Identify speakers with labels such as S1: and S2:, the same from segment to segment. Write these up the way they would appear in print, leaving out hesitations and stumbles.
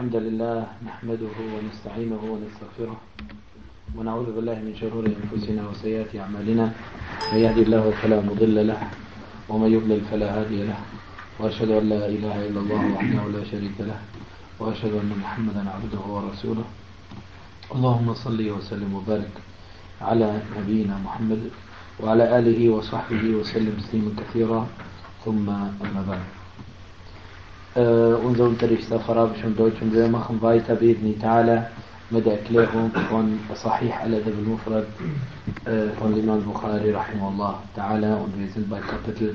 S1: الحمد لله نحمده ونستعينه ونستغفره ونعوذ بالله من شرور أنفسنا وسيئات أعمالنا. من يهدي الله فلا مضل له ومن يضلل فلا هادي له، وأشهد أن لا إله إلا الله وحده لا شريك له، وأشهد أن محمدا عبده ورسوله. اللهم صل وسلم وبارك على نبينا محمد وعلى آله وصحبه وسلم تسليما كثيرا. ثم أما بعد. Unser Unterricht auf Arabisch und Deutsch, und wir machen weiter بإذن تعالى mit der Erklärung von Sahih al-Adab al-Mufrad von Imam Bukhari rahimahullah ta'ala, und wir sind bei Kapitel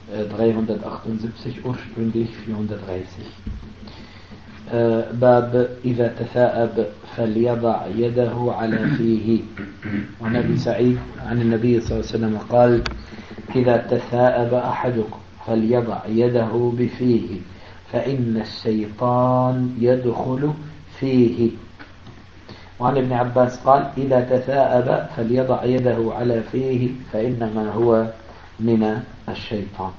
S1: 378, ursprünglich 430. باب إذا تثاءب فليضع يده على فيه. وعن أبي سعيد عن النبي صلى الله عليه وسلم قال: إذا تثاءب أحدكم فليضع يده بفيه فإن الشيطان يدخل فيه. وعن ابن عباس قال: إذا تثاءب فليضع يده على فيه فإنما هو من الشيطان.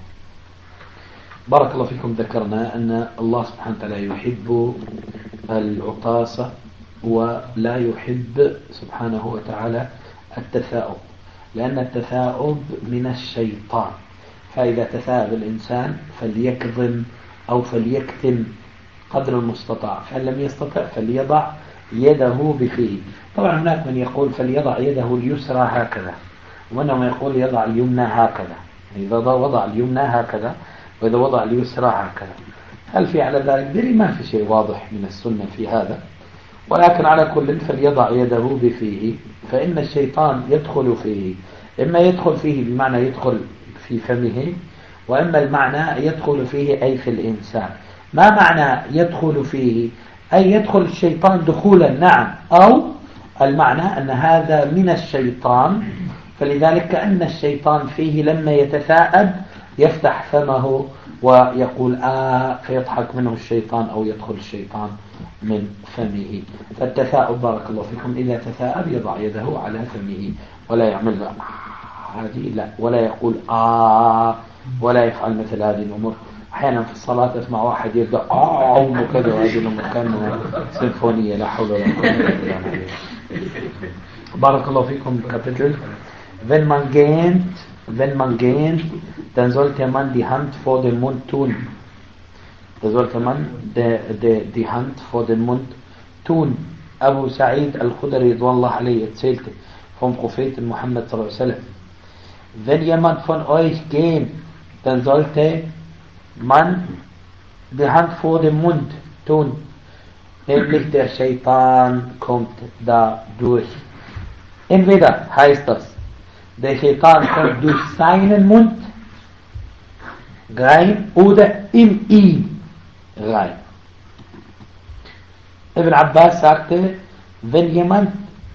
S1: بارك الله فيكم. ذكرنا أن الله سبحانه وتعالى يحب العطاسة ولا يحب سبحانه وتعالى التثاؤب، لأن التثاؤب من الشيطان. فإذا تثاءب الإنسان فليكظم أو فليكتم قدر المستطاع، فإن لم يستطع فليضع يده بفيه. طبعا هناك من يقول فليضع يده اليسرى هكذا، ومنهم يقول يضع اليمنى هكذا، إذا وضع اليمنى هكذا وإذا وضع اليسرى هكذا. هل في على ذلك دليل؟ ما في شيء واضح من السنة في هذا، ولكن على كل فليضع يده بفيه فإن الشيطان يدخل فيه. إما يدخل فيه بمعنى يدخل في فمه، وإما المعنى يدخل فيه أي في الإنسان. ما معنى يدخل فيه؟ أي يدخل الشيطان دخولا، نعم، أو المعنى أن هذا من الشيطان، فلذلك كأن الشيطان فيه لما يتثاءب يفتح فمه ويقول فيضحك منه الشيطان أو يدخل الشيطان من فمه. فالتثاؤب بارك الله فيكم إذا تثاءب يضع يده على فمه ولا يعمل هذه، لا، ولا يقول ولا يفعل مثل هذه الأمور. أحيانا في الصلاة أسمع واحد يبدأ وكذا، وهذه الأمور كأنها سيمفونية، لا حول ولا قوة إلا بالله. بارك الله فيكم. Kapitel: Wenn man gähnt, dann sollte man die Hand vor den Mund tun. Da sollte man die Hand vor den Mund tun. Abu Sa'id al-Khudri radhiyallahu anhu erzählte vom Propheten Muhammad sallallahu alaihi wasallam: Wenn jemand von euch gähnt, dann sollte man die Hand vor dem Mund tun, nämlich der Shaitan kommt da durch. Entweder heißt das, der Shaitan kommt durch seinen Mund rein oder in ihn rein. Ibn Abbas sagte, wenn jemand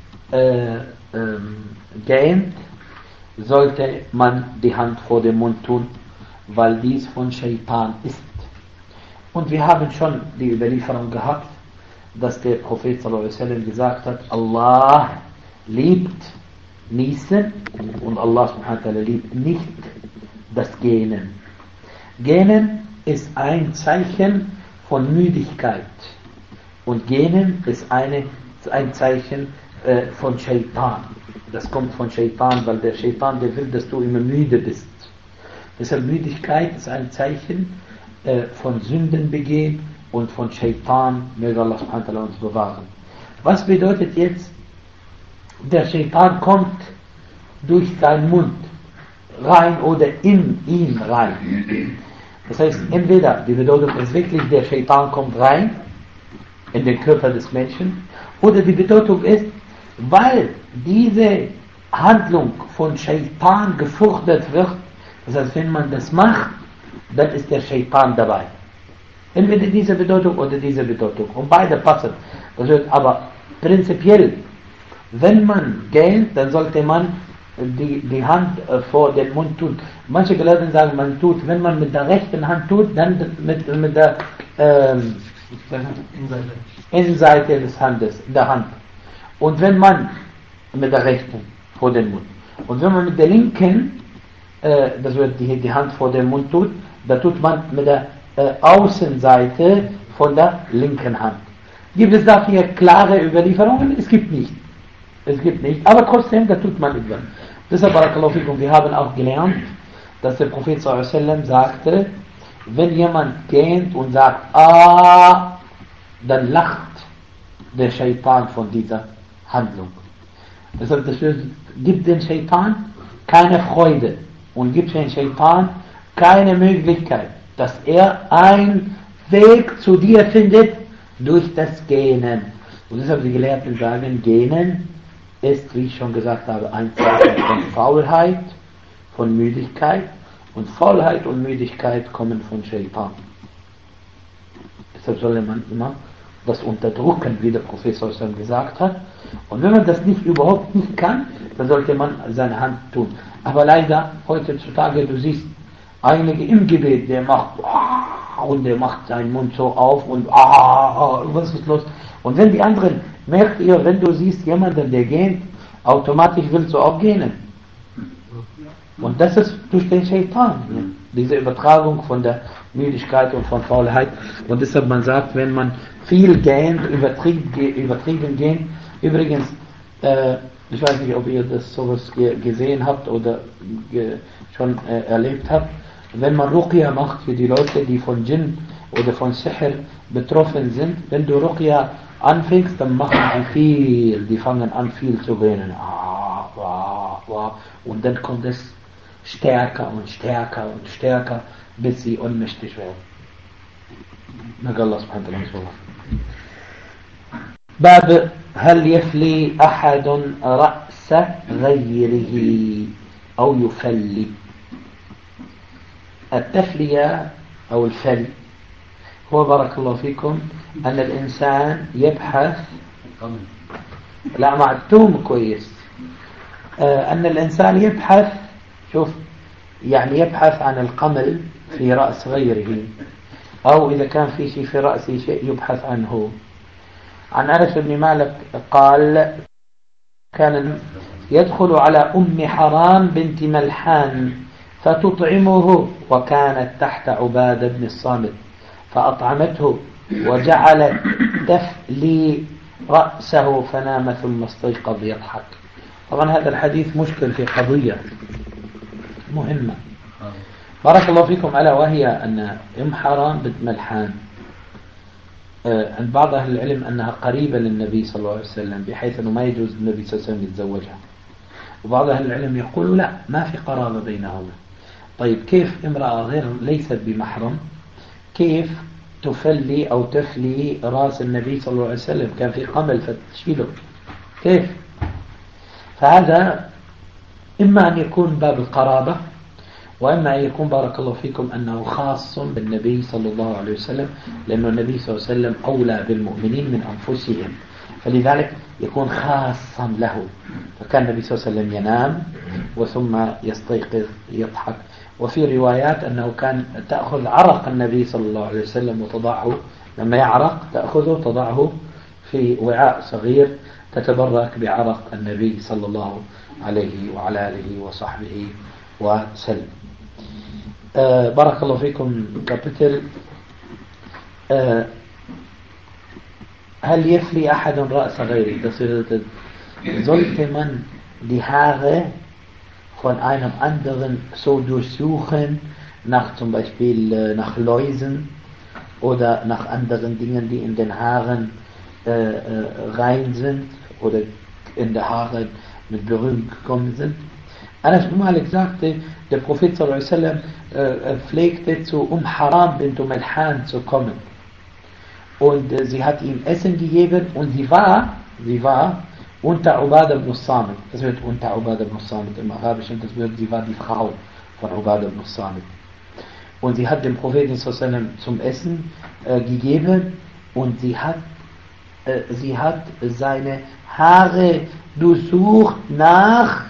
S1: gähnt, sollte man die Hand vor dem Mund tun, weil dies von Shaitan ist. Und wir haben schon die Überlieferung gehabt, dass der Prophet sallallahu alaihi wasallam gesagt hat, Allah liebt Niesen und Allah subhanahu wa ta'ala liebt nicht das Gähnen. Gähnen ist ein Zeichen von Müdigkeit und Gähnen ist ein Zeichen von Shaitan. Das kommt von Shaitan, weil der Shaitan, der will, dass du immer müde bist. Deshalb Müdigkeit ist ein Zeichen von Sünden begehen und von Shaitan. Möge Allah subhanahu wa ta'ala uns bewahren. Was bedeutet jetzt, der Shaitan kommt durch seinen Mund rein oder in ihn rein? Das heißt, entweder die Bedeutung ist wirklich, der Shaitan kommt rein in den Körper des Menschen, oder die Bedeutung ist, weil diese Handlung von Shaitan gefordert wird. Das heißt, wenn man das macht, dann ist der Shaitan dabei. Entweder diese Bedeutung oder diese Bedeutung. Und beide passen. Das heißt, aber prinzipiell, wenn man gähnt, dann sollte man die Hand vor den Mund tun. Manche Gelehrten sagen, man tut, wenn man mit der rechten Hand tut, dann mit der Innenseite des Handes, der Hand. Und wenn man mit der rechten vor den Mund. Und wenn man mit der linken, das wird die Hand vor den Mund tut, da tut man mit der Außenseite von der linken Hand. Gibt es dafür klare Überlieferungen? Es gibt nicht. Es gibt nicht. Aber trotzdem, da tut man etwas. Deshalb, Barakallahu fikum, wir haben auch gelernt, dass der Prophet sallallahu alaihi wasallam sagte, wenn jemand geht und sagt, dann lacht der Shaitan von dieser Handlung. Deshalb, das gibt den Shaitan keine Freude und gibt den Shaitan keine Möglichkeit, dass er einen Weg zu dir findet durch das Gähnen. Und deshalb die Gelehrten sagen, Gähnen ist, wie ich schon gesagt habe, ein Zeichen von Faulheit, von Müdigkeit. Und Faulheit und Müdigkeit kommen von Shaitan. Deshalb soll man immer das unterdrücken, wie der Prophet gesagt hat. Und wenn man das überhaupt nicht kann, dann sollte man seine Hand tun. Aber leider, heutzutage, du siehst einige im Gebet, der macht und der macht seinen Mund so auf und was ist los? Und wenn die anderen, merkt ihr, wenn du siehst jemanden, der geht, automatisch willst du auch gehen. Und das ist durch den Shaitan, diese Übertragung von der Müdigkeit und von Faulheit. Und deshalb man sagt, wenn man viel gähnt, übertrieben gehen, übrigens, ich weiß nicht, ob ihr das sowas gesehen habt oder schon erlebt habt, wenn man Ruqya macht für die Leute, die von Djinn oder von Sihr betroffen sind, wenn du Ruqya anfängst, dann machen die fangen an viel zu gähnen. Und dann kommt es stärker und stärker und stärker, bis sie ohnmächtig werden. Möge Allah subhanahu wa ta'ala. باب هل يفلي أحد رأس غيره أو يفلي. التفلية أو الفلي هو بارك الله فيكم أن الإنسان يبحث لا معتوم كويس أن الإنسان يبحث شوف يعني يبحث عن القمل في رأس غيره أو إذا كان في شيء في رأسه شيء يبحث عنه. عن أنس بن مالك قال كان يدخل على أم حرام بنت ملحان فتطعمه وكانت تحت عبادة بن الصامت فأطعمته وجعلت تفلي رأسه فنام ثم استيقظ يضحك. طبعا هذا الحديث مشكل في قضية مهمة بارك الله فيكم ألا وهي أن أم حرام بنت ملحان عند بعض أهل العلم أنها قريبة للنبي صلى الله عليه وسلم بحيث أنه ما يجوز للنبي صلى الله عليه وسلم يتزوجها. وبعض أهل العلم يقولوا لا ما في قرابة بينهما. طيب كيف امرأة غير ليست بمحرم كيف تفلي أو تفلي رأس النبي صلى الله عليه وسلم؟ كان في قمل فتشيله كيف؟ فهذا إما أن يكون باب القرابة وإما أن يكون بارك الله فيكم أنه خاص بالنبي صلى الله عليه وسلم لأن النبي صلى الله عليه وسلم أولى بالمؤمنين من أنفسهم فلذلك يكون خاصا له. فكان النبي صلى الله عليه وسلم ينام وثم يستيقظ يضحك. وفي روايات أنه كان تأخذ عرق النبي صلى الله عليه وسلم وتضعه لما يعرق تأخذه تضعه في وعاء صغير تتبرك بعرق النبي صلى الله عليه وعلى آله وصحبه وسلم. بارك الله فيكم. كابيتل هل يفلي أحد رأس غيره? Sollte man die Haare von einem anderen so durchsuchen, nach zum Beispiel nach Läusen oder nach anderen Dingen, die in den Haaren rein sind oder in der Haare mit Berührung gekommen sind? Anas bin Malik sagte, der Prophet sallallahu alaihi wasallam pflegte zu Haram bint Malhan zu kommen. Und sie hat ihm Essen gegeben und sie war unter Ubadah ibn Samit. Das wird unter Ubadah ibn Samit im Arabischen, sie war die Frau von Ubadah ibn Samit. Und sie hat dem Propheten sallallahu alaihi wasallam zum Essen gegeben und sie hat seine Haare durchsucht nach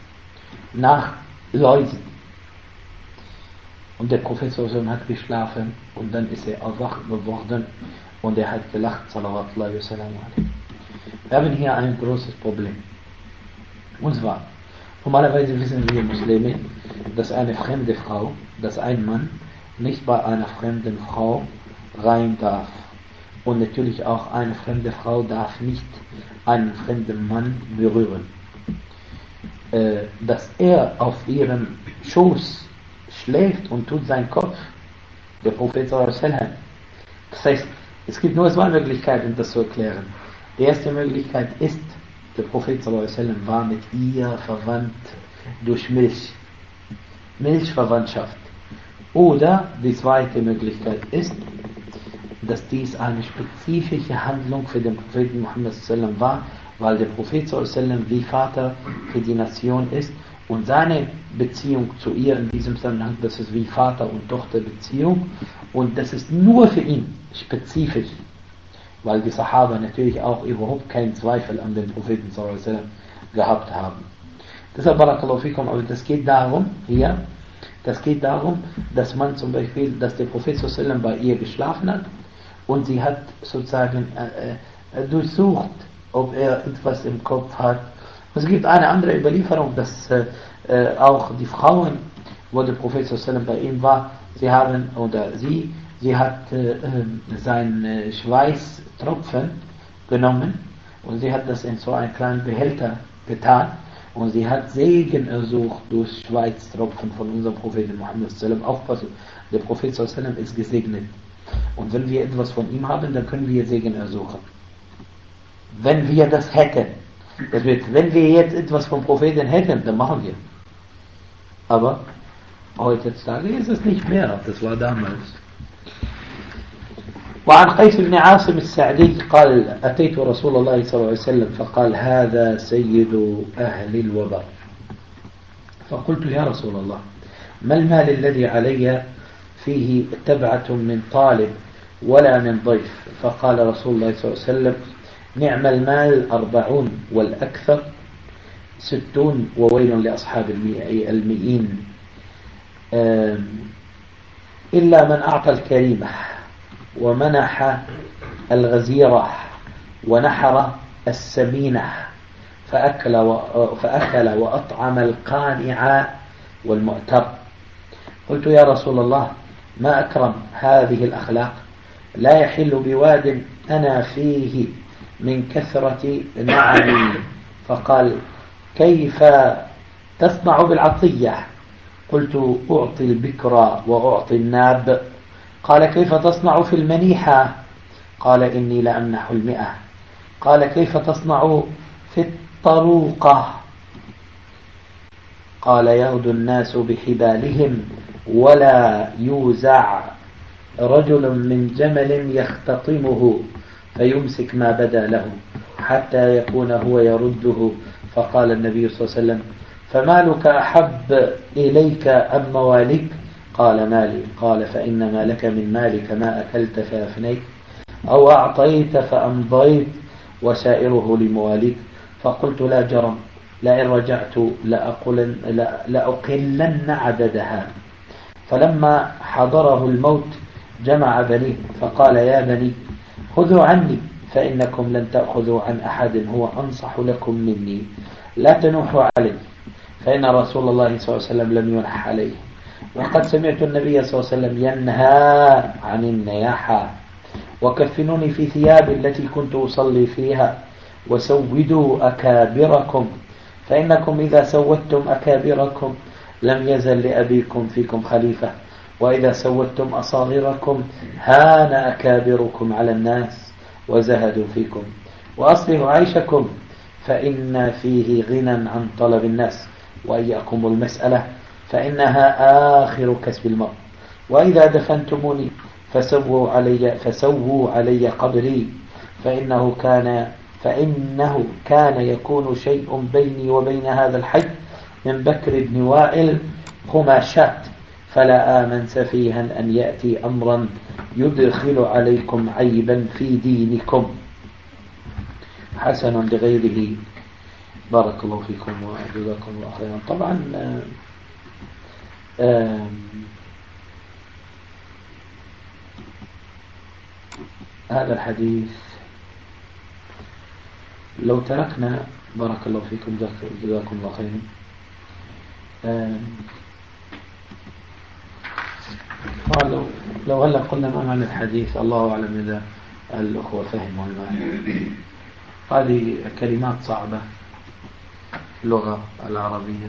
S1: Läusen. Und der Prophet hat geschlafen und dann ist er erwacht geworden und er hat gelacht, sallallahu alaihi wasallam. Wir haben hier ein großes Problem. Und zwar, normalerweise wissen wir Muslime, dass eine fremde Frau, dass ein Mann nicht bei einer fremden Frau rein darf. Und natürlich auch eine fremde Frau darf nicht einen fremden Mann berühren. Dass er auf ihrem Schoß schläft und tut seinen Kopf, der Prophet sallallahu alaihi wasallam. Das heißt, es gibt nur zwei Möglichkeiten, das zu erklären. Die erste Möglichkeit ist, der Prophet sallallahu alaihi wasallam war mit ihr verwandt durch Milchverwandtschaft. Oder die zweite Möglichkeit ist, dass dies eine spezifische Handlung für den Propheten Muhammad sallallahu alaihi wasallam war, weil der Prophet sallallahu alaihi wasallam wie Vater für die Nation ist und seine Beziehung zu ihr in diesem Zusammenhang, das ist wie Vater- und Tochterbeziehung und das ist nur für ihn spezifisch, weil die Sahaba natürlich auch überhaupt keinen Zweifel an den Propheten sallallahu alaihi wasallam gehabt haben. Deshalb, barakallahu fikum, aber das geht darum, dass man zum Beispiel, dass der Prophet sallallahu alaihi wasallam bei ihr geschlafen hat und sie hat sozusagen durchsucht, ob er etwas im Kopf hat. Es gibt eine andere Überlieferung, dass auch die Frauen, wo der Prophet sallallahu alaihi wasallam bei ihm war, sie hat seinen Schweißtropfen genommen und sie hat das in so einen kleinen Behälter getan und sie hat Segen ersucht durch Schweißtropfen von unserem Propheten Muhammad sallallahu alaihi wasallam. Aufpassen, der Prophet sallallahu alaihi wasallam ist gesegnet und wenn wir etwas von ihm haben, dann können wir Segen ersuchen. Wenn wir das hätten, das wird, wenn wir jetzt etwas vom Propheten hätten, dann machen wir. Aber heutzutage ist es nicht mehr, das war damals. وعن قيس بن عاصم السعدي قال أتيت رسول الله صلى الله عليه وسلم فقال هذا سيد أهل الوبر فقلت يا رسول الله ما المال الذي علي فيه تبعة من طالب ولا من ضيف فقال رسول الله صلى الله عليه وسلم نعم المال 40 والأكثر 60 وويل لأصحاب المئين إلا من أعطى الكريمة ومنح الغزيرة ونحر السمينة فأكل وأطعم القانع والمؤتر قلت يا رسول الله ما أكرم هذه الأخلاق لا يحل بواد أنا فيه من كثرة نعمي فقال كيف تصنع بالعطية قلت أعطي البكرى وأعطي الناب قال كيف تصنع في المنيحة قال إني لأمنح 100 قال كيف تصنع في الطروقة قال يغدو الناس بحبالهم ولا يوزع رجل من جمل يختطمه فيمسك ما بدا له حتى يكون هو يرده فقال النبي صلى الله عليه وسلم فمالك أحب إليك أم مواليك قال مالي قال فإن ما لك من مالك ما أكلت فأفنيت أو أعطيت فأمضيت وسائره لمواليك فقلت لا جرم لئن رجعت لأقلن عددها فلما حضره الموت جمع بنيه فقال يا بني خذوا عني فإنكم لن تأخذوا عن أحد هو أنصح لكم مني لا تنوحوا عليه فإن رسول الله صلى الله عليه وسلم لم ينح عليه وقد سمعت النبي صلى الله عليه وسلم ينهى عن النياحة وكفنوني في ثياب التي كنت أصلي فيها وسودوا أكابركم فإنكم إذا سودتم أكابركم لم يزل لأبيكم فيكم خليفة وإذا سودتم أصاغركم هان أكابركم على الناس وزهدوا فيكم وأصلحوا عيشكم فإن فيه غنى عن طلب الناس وإياكم المسألة فإنها آخر كسب المرء وإذا دفنتموني فسووا علي قبري فإنه كان يكون شيء بيني وبين هذا الحي من بكر بن وائل خماشات فلا آمن سفيها أن يأتي أمرا يدخل عليكم عيبا في دينكم حسن لغيره بارك الله فيكم وجزاكم الله خيرا. طبعا هذا الحديث لو تركنا بارك الله فيكم جزاكم الله خيرا لو هلا قلنا ما معنى الحديث الله أعلم إذا الأخوة فهموا المعنى. هذه كلمات صعبة اللغة العربية.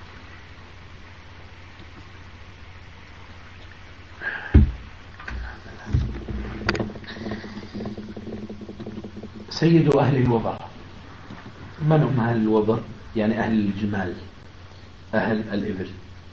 S1: سيد أهل الوبر. من هم أهل الوبر؟ يعني أهل الجمال، أهل الإبل.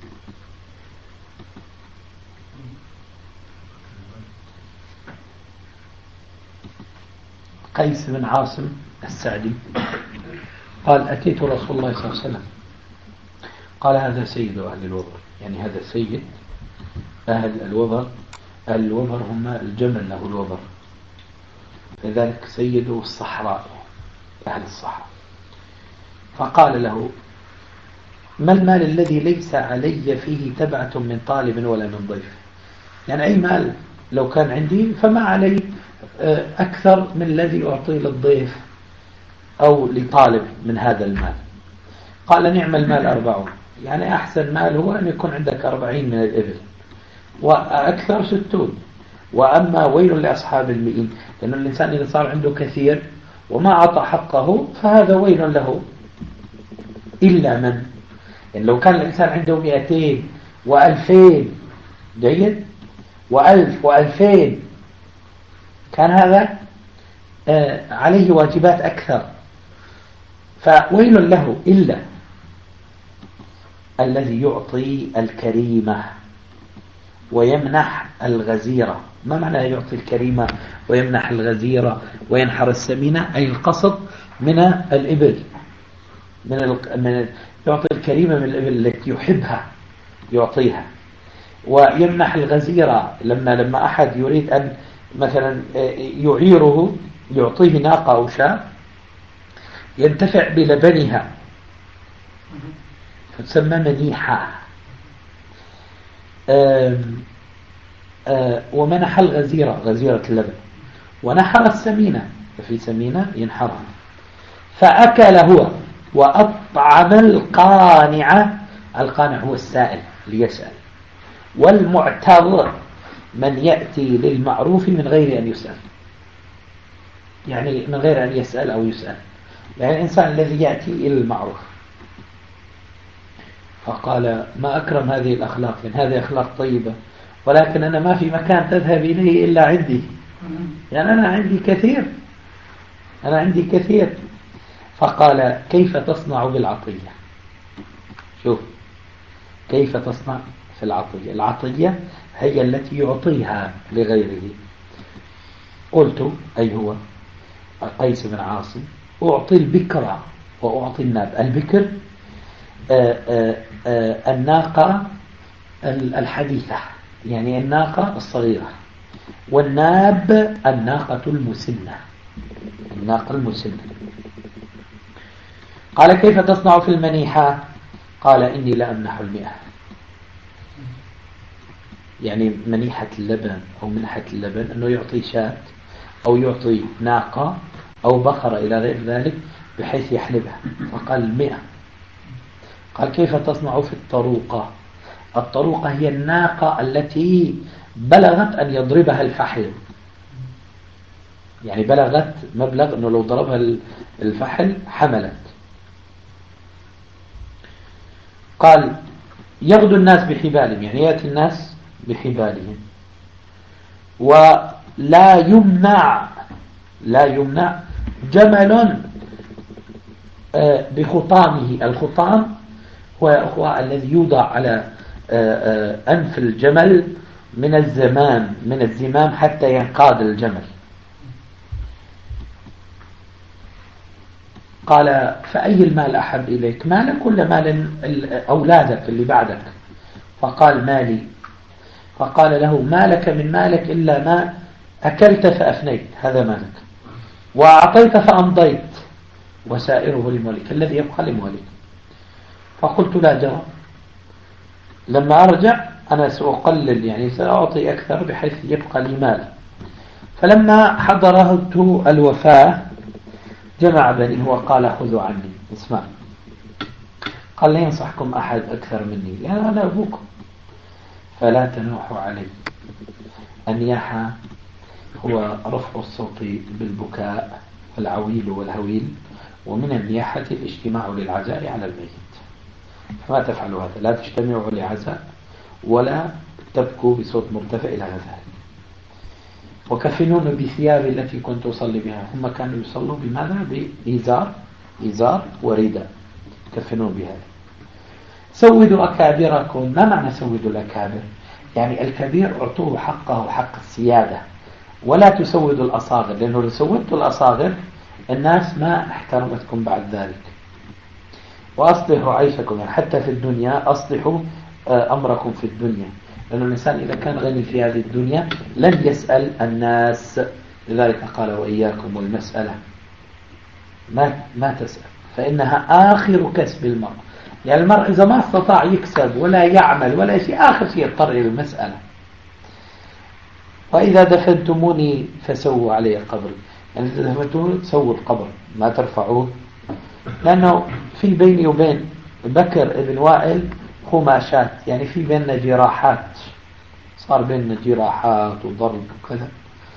S1: قيس بن عاصم السعدي قال أتيت رسول الله صلى الله عليه وسلم قال هذا سيد أهل الوبر، يعني هذا سيد أهل الوبر. أهل الوبر هم الجمل له الوبر، لذلك سيد الصحراء، أهل الصحراء. فقال له ما المال الذي ليس علي فيه تبعة من طالب ولا من ضيف؟ يعني أي مال لو كان عندي فما علي أكثر من الذي أعطيه للضيف أو لطالب من هذا المال. قال نعم المال 40، يعني أحسن مال هو أن يكون عندك 40 من الإبل، وأكثر 60. وأما ويل لأصحاب المئين، لأن الإنسان إذا صار عنده كثير وما أعطى حقه فهذا ويل له. إلا من، يعني لو كان الإنسان عنده 200 و2000 جيد و1000 و2000 كان هذا عليه واجبات أكثر، فويل له. إلا الذي يعطي الكريمة ويمنح الغزيرة. ما معنى يعطي الكريمة ويمنح الغزيرة وينحر السمينة؟ أي القصد من الإبل، من يعطي الكريمة من الإبل التي يحبها يعطيها، ويمنح الغزيرة لما أحد يريد أن مثلا يعيره يعطيه ناقة أو شاة ينتفع بلبنها فتسمى منيحة. ومنح الغزيرة، غزيرة اللبن، ونحر السمينة، في سمينة ينحرها. فأكل هو وأطعم القانع. القانع هو السائل ليسأل، والمعتر من يأتي للمعروف من غير أن يسأل، يعني من غير أن يسأل أو يسأل، يعني الإنسان الذي يأتي إلى المعروف. فقال ما أكرم هذه الأخلاق، يعني هذه أخلاق طيبة، ولكن أنا ما في مكان تذهب إليه إلا عندي، يعني أنا عندي كثير، أنا عندي كثير. فقال كيف تصنع بالعطية؟ شوف كيف تصنع في العطية. العطية هي التي يعطيها لغيره. قلت أي هو قيس بن عاصم أعطي البكرة وأعطي الناب. البكر الناقة الحديثة، يعني الناقة الصغيرة، والناب الناقة المسنة، الناقة المسنة. قال كيف تصنع في المنيحة؟ قال إني لا أمنح 100. يعني منيحة اللبن أو منحة اللبن أنه يعطي شاة أو يعطي ناقة أو بقرة إلى غير ذلك بحيث يحلبها. فقال 100. قال كيف تصنع في الطروقة؟ الطروقة هي الناقة التي بلغت أن يضربها الفحل، يعني بلغت مبلغ أنه لو ضربها الفحل حملت. قال يغدو الناس بحبالهم، يعني يأتي الناس بحبالهم. ولا يمنع، لا يمنع جمل بخطامه. الخطام هو الذي يوضع على أنف الجمل من الزمام حتى ينقاد الجمل. قال فأي المال أحب إليك؟ مالك ولا مال أولادك اللي بعدك؟ فقال مالي. فقال له مالك من مالك إلا ما أكلت فأفنيت، هذا مالك، وأعطيت فأمضيت، وسائره لمولك، الذي يبقى لمولك. فقلت لا جرى، لما أرجع أنا سأقلل، يعني سأعطي أكثر بحيث يبقى لي مال. فلما حضرت الوفاة جمع بنيه وقال خذوا عني. اسمع، قال لا ينصحكم أحد أكثر مني، لأن أنا أبوكم، فلا تنوحوا علي. النياحة هو رفع الصوت بالبكاء العويل والهويل، ومن النياحة الاجتماع للعزاء على الميت. فما تفعلوا هذا، لا تجتمعوا لعزاء ولا تبكوا بصوت مرتفع إلى ذلك. وكفنون بثياب التي كنت أصلي بها. هم كانوا يصلوا بماذا؟ بإزار ورداء، كفنون بهذا. سودوا أكابركم. ما معنى سودوا الأكابر؟ يعني الكبير اعطوه حقه، حق السيادة، ولا تسودوا الأصاغر، لأنه لو سودتوا الأصاغر الناس ما احترمتكم بعد ذلك. وأصلحوا عيشكم، يعني حتى في الدنيا أصلحوا أمركم في الدنيا، لأن الإنسان إذا كان غني في هذه الدنيا لن يسأل الناس. لذلك قال وإياكم والمسألة، ما تسأل، فإنها آخر كسب المرء. يعني المرء إذا ما استطاع يكسب ولا يعمل ولا شيء، آخر شيء يضطر إلى المسألة. وإذا دفنتموني فسووا علي قبري، يعني إذا دفنتموني سووا القبر، ما ترفعوه، لأنه في بيني وبين بكر ابن وائل خماشات، يعني في بيننا جراحات، صار بيننا جراحات وضرب وكذا.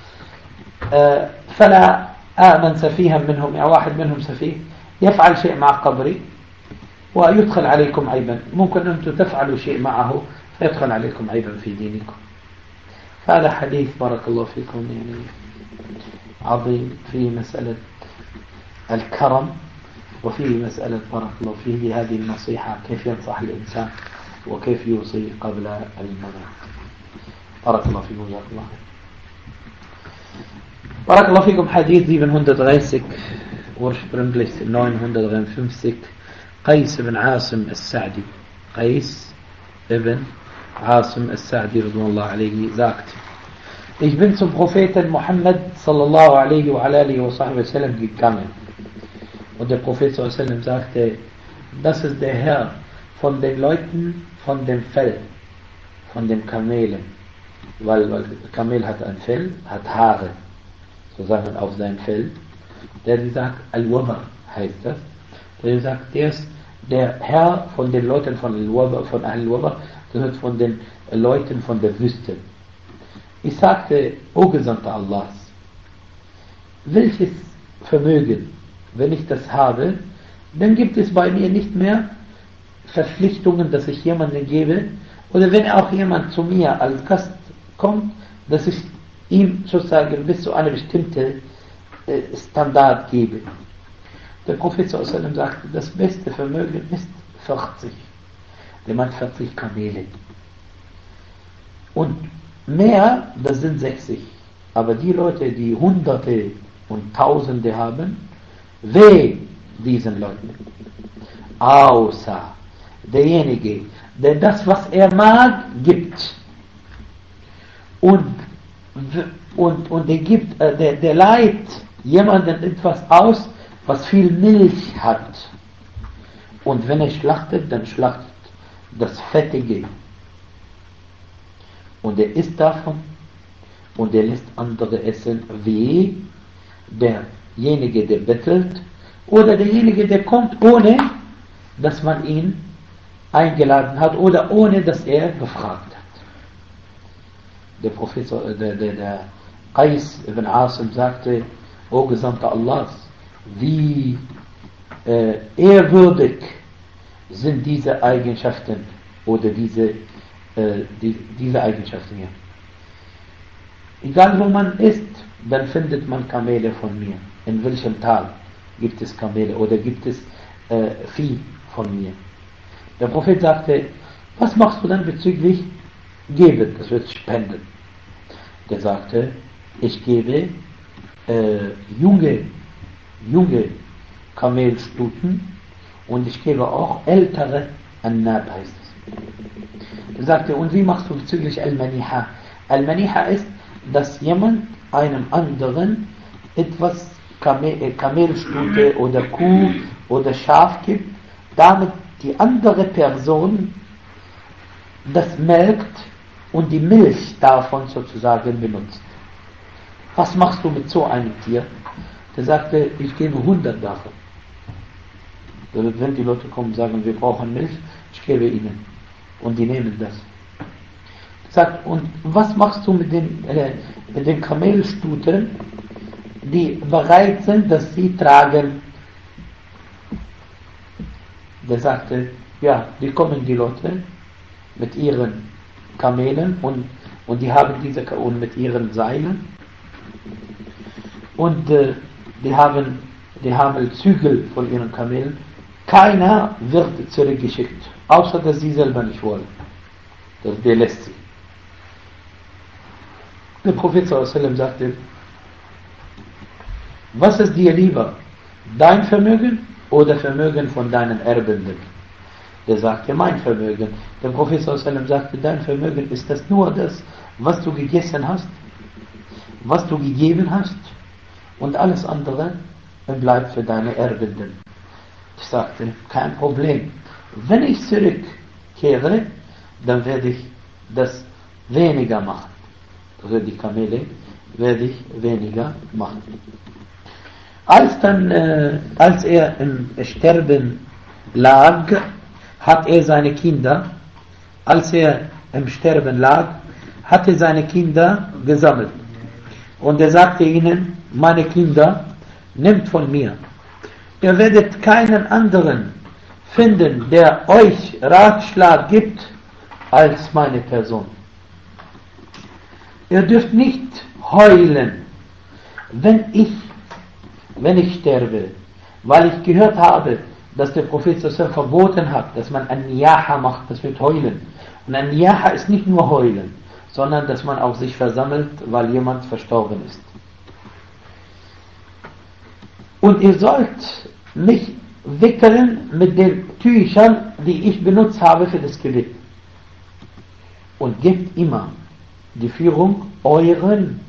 S1: فلا آمن سفيها منهم، يعني واحد منهم سفيه يفعل شيء مع قبري ويدخل عليكم عيبا، ممكن أنتم تفعلوا شيء معه فيدخل عليكم عيبا في دينكم. هذا حديث بارك الله فيكم يعني عظيم، فيه مسألة الكرم، وفيه مسألة بارك الله فيه هذه النصيحة، كيف ينصح الإنسان وكيف يوصي قبل الممات. بارك الله فيكم، جزاك الله خير. بارك الله فيكم. حديث 730 ursprünglich 950 قيس بن عاصم السعدي. قيس ابن عاصم السعدي رضوان الله عليه sagt: Ich bin zum Propheten Muhammad sallallahu alaihi wa alihi wa sahbihi wasallam gegangen. Und der Prophet sallallahu alaihi wasallam sagte: Das ist der Herr von den Leuten von dem Fell, von den Kamelen. Weil Kamel hat ein Fell, hat Haare, sozusagen auf seinem Fell. Der sagt, Al-Wabr heißt das. Der sagt, der ist der Herr von den Leuten von Al-Wabr, von Al-Wabr, das heißt von den Leuten von der Wüste. Ich sagte, O Gesandter Allahs, welches Vermögen, wenn ich das habe, dann gibt es bei mir nicht mehr Verpflichtungen, dass ich jemanden gebe, oder wenn auch jemand zu mir als Gast kommt, dass ich ihm sozusagen bis zu einer bestimmten Standard gebe. Der Prophet sallallahu sagte, das beste Vermögen ist 40. Der meint 40 Kamele. Und mehr, das sind 60. Aber die Leute, die Hunderte und Tausende haben, weh diesen Leuten. Außer derjenige, der das, was er mag, gibt. Und der gibt, der leiht jemanden etwas aus, was viel Milch hat. Und wenn er schlachtet, dann schlachtet das Fettige. Und er isst davon und er lässt andere essen, wie derjenige, der bettelt, oder derjenige, der kommt, ohne dass man ihn eingeladen hat oder ohne dass er gefragt hat. Der Prophet, der Qais ibn Asim sagte, O Gesandter Allahs, wie ehrwürdig sind diese Eigenschaften oder diese Eigenschaften hier. Egal wo man ist, dann findet man Kamele von mir. In welchem Tal gibt es Kamele oder gibt es Vieh von mir? Der Prophet sagte, was machst du dann bezüglich Geben, das wird Spenden? Der sagte, ich gebe junge Kamelstuten und ich gebe auch ältere Annab, heißt es. Er sagte, und wie machst du bezüglich Al-Maniha? Al-Maniha ist, dass jemand einem anderen etwas Kamelstute oder Kuh oder Schaf gibt, damit die andere Person das melkt und die Milch davon sozusagen benutzt. Was machst du mit so einem Tier? Der sagte, ich gebe 100 davon. Wenn die Leute kommen und sagen, wir brauchen Milch, ich gebe ihnen. Und die nehmen das. Sagt, und was machst du mit den Kamelstuten, die bereit sind, dass sie tragen? Der sagte, ja, die kommen die Leute mit ihren Kamelen und die haben diese und mit ihren Seilen und die haben Zügel von ihren Kamelen. Keiner wird zurückgeschickt, außer dass sie selber nicht wollen. Der lässt sie. Der Prophet ﷺ sagte, was ist dir lieber, dein Vermögen oder Vermögen von deinen Erbenden? Der sagte, mein Vermögen. Der Prophet ﷺ sagte, dein Vermögen ist das nur das, was du gegessen hast, was du gegeben hast, und alles andere bleibt für deine Erbenden. Ich sagte, kein Problem. Wenn ich zurückkehre, dann werde ich das weniger machen. Also die Kamele werde ich weniger machen. Als er im Sterben lag, hat er seine Kinder, gesammelt. Und er sagte ihnen, meine Kinder, nehmt von mir. Ihr werdet keinen anderen finden, der euch Ratschlag gibt, als meine Person. Ihr dürft nicht heulen, wenn ich sterbe, weil ich gehört habe, dass der Prophet verboten hat, dass man ein Niyaha macht, das wird heulen. Und ein Niyaha ist nicht nur heulen, sondern dass man auch sich versammelt, weil jemand verstorben ist. Und ihr sollt mich wickeln mit den Tüchern, die ich benutzt habe für das Gebet. Und gebt immer die Führung euren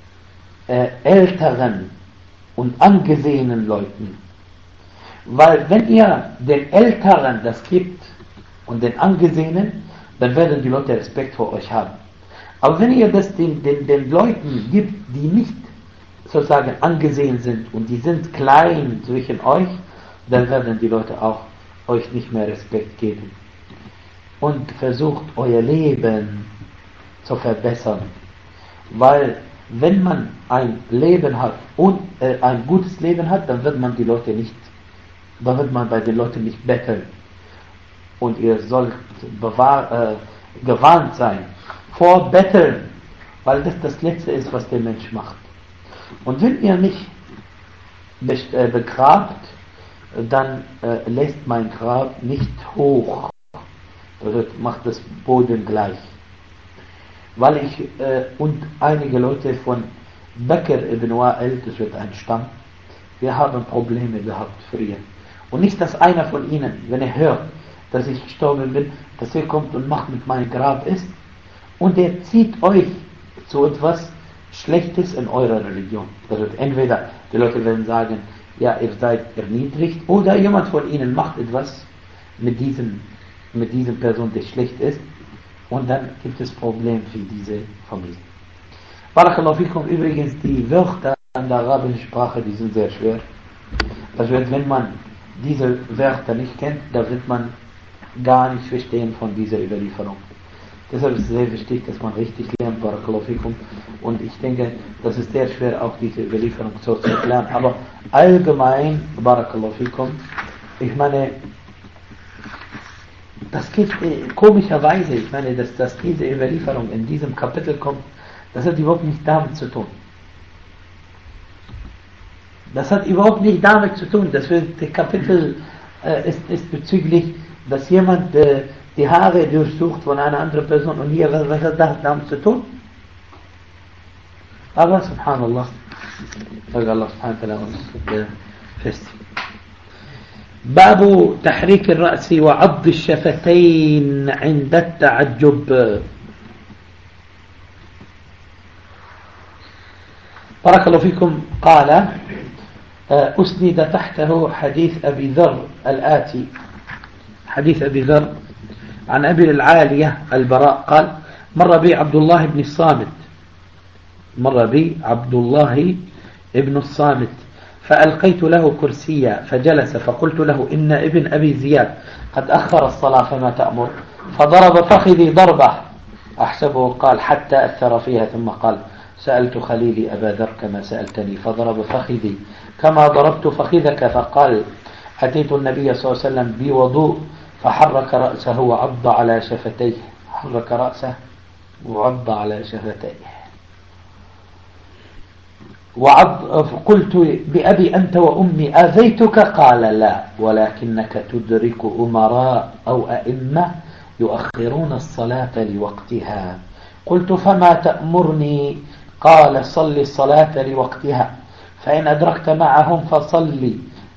S1: älteren und angesehenen Leuten. Weil wenn ihr den Älteren das gibt und den Angesehenen, dann werden die Leute Respekt vor euch haben. Aber wenn ihr das den Leuten gibt, die nicht sozusagen angesehen sind und die sind klein zwischen euch, dann werden die Leute auch euch nicht mehr Respekt geben. Und versucht euer Leben zu verbessern. Weil wenn man ein Leben hat und ein gutes Leben hat, dann wird man bei den Leuten nicht betteln. Und ihr sollt gewarnt sein vor Betteln, weil das Letzte ist, was der Mensch macht. Und wenn ihr mich begrabt, dann lässt mein Grab nicht hoch, also macht das Boden gleich. Weil ich und einige Leute von Bakr ibn Wa'il, das wird ein Stamm, wir haben Probleme gehabt früher. Und nicht, dass einer von ihnen, wenn er hört, dass ich gestorben bin, dass er kommt und macht mit meinem Grab ist und er zieht euch zu etwas Schlechtes in eurer Religion. Also entweder die Leute werden sagen, ja, ihr seid erniedrigt, oder jemand von ihnen macht etwas mit diesen Person, die schlecht ist, und dann gibt es Probleme für diese Familie. Barakallahu fikum. Übrigens, die Wörter in der arabischen Sprache, die sind sehr schwer. Also wenn man diese Wörter nicht kennt, da wird man gar nicht verstehen von dieser Überlieferung. Deshalb ist es sehr wichtig, dass man richtig lernt, Barakallahu fikum. Und ich denke, das ist sehr schwer, auch diese Überlieferung so zu erklären. Aber allgemein, Barakallahu fikum, ich meine, das geht komischerweise, ich meine, dass diese Überlieferung in diesem Kapitel kommt, das hat überhaupt nicht damit zu tun. Das hat überhaupt nicht damit zu tun. Das Kapitel ist bezüglich, dass jemand die Haare durchsucht von einer anderen Person, und hier, was hat das damit zu tun? Aber subhanallah, Allah subhanahu wa ta'ala uns fest. باب تحريك الرأس وعض الشفتين عند التعجب. بارك الله فيكم. قال أسند تحته حديث أبي ذر الآتي. حديث أبي ذر عن أبي العالية البراء قال مر بي عبد الله بن الصامت فألقيت له كرسيا فجلس فقلت له إن ابن أبي زياد قد أخر الصلاة فما تأمر؟ فضرب فخذي ضربة أحسبه قال حتى أثر فيها ثم قال سألت خليلي أبا ذر كما سألتني فضرب فخذي كما ضربت فخذك فقال أتيت النبي صلى الله عليه وسلم بوضوء فحرك رأسه وعض على شفتيه حرك رأسه وعض على شفتيه قلت بأبي أنت وأمي آذيتك قال لا ولكنك تدرك أمراء أو أئمة يؤخرون الصلاة لوقتها قلت فما تأمرني قال صل الصلاة لوقتها فإن أدركت معهم فصلي